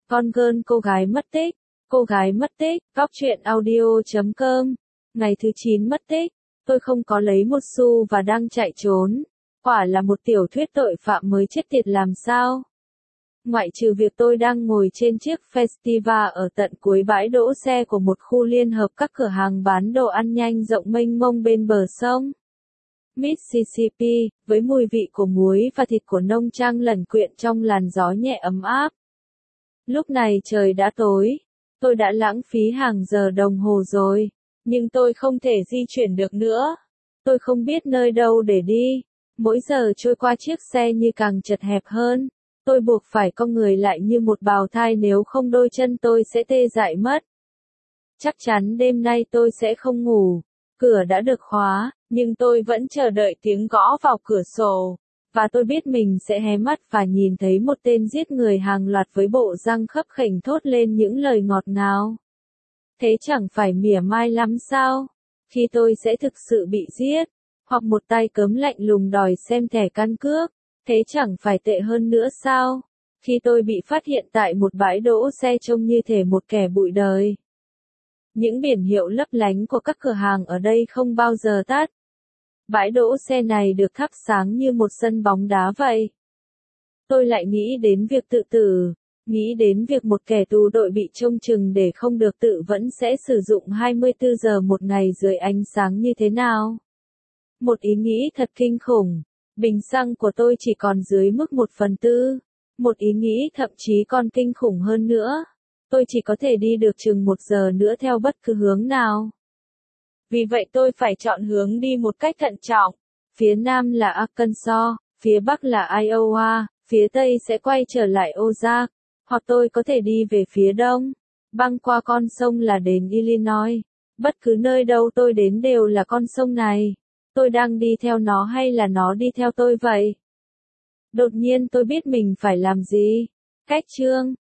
Con girl cô gái mất tích. Cô gái mất tích. Góc truyện audio.com. Ngày thứ 9 mất tích. Tôi không có lấy một xu và đang chạy trốn. Quả là một tiểu thuyết tội phạm mới chết tiệt làm sao. Ngoại trừ việc tôi đang ngồi trên chiếc festival ở tận cuối bãi đỗ xe của một khu liên hợp các cửa hàng bán đồ ăn nhanh rộng mênh mông bên bờ sông Mississippi, với mùi vị của muối và thịt của nông trang lẩn quyện trong làn gió nhẹ ấm áp. Lúc này trời đã tối. Tôi đã lãng phí hàng giờ đồng hồ rồi, nhưng tôi không thể di chuyển được nữa. Tôi không biết nơi đâu để đi. Mỗi giờ trôi qua chiếc xe như càng chật hẹp hơn. Tôi buộc phải cong người lại như một bào thai, nếu không đôi chân tôi sẽ tê dại mất. Chắc chắn đêm nay tôi sẽ không ngủ. Cửa đã được khóa, nhưng tôi vẫn chờ đợi tiếng gõ vào cửa sổ. Và tôi biết mình sẽ hé mắt và nhìn thấy một tên giết người hàng loạt với bộ răng khấp khểnh thốt lên những lời ngọt ngào. Thế chẳng phải mỉa mai lắm sao? Khi tôi sẽ thực sự bị giết, hoặc một tay cớm lạnh lùng đòi xem thẻ căn cước, thế chẳng phải tệ hơn nữa sao? Khi tôi bị phát hiện tại một bãi đỗ xe trông như thể một kẻ bụi đời. Những biển hiệu lấp lánh của các cửa hàng ở đây không bao giờ tắt. Bãi đỗ xe này được thắp sáng như một sân bóng đá vậy. Tôi lại nghĩ đến việc tự tử, nghĩ đến việc một kẻ tù tội bị trông chừng để không được tự vẫn sẽ sử dụng 24 giờ một ngày dưới ánh sáng như thế nào. Một ý nghĩ thật kinh khủng. Bình xăng của tôi chỉ còn dưới mức 1/4. Một ý nghĩ thậm chí còn kinh khủng hơn nữa. Tôi chỉ có thể đi được chừng 1 giờ nữa theo bất cứ hướng nào. Vì vậy tôi phải chọn hướng đi một cách thận trọng. Phía nam là Arkansas, phía bắc là Iowa, phía tây sẽ quay trở lại Ozark. Hoặc tôi có thể đi về phía đông, băng qua con sông là đến Illinois. Bất cứ nơi đâu tôi đến đều là con sông này. Tôi đang đi theo nó hay là nó đi theo tôi vậy? Đột nhiên tôi biết mình phải làm gì. Cách chương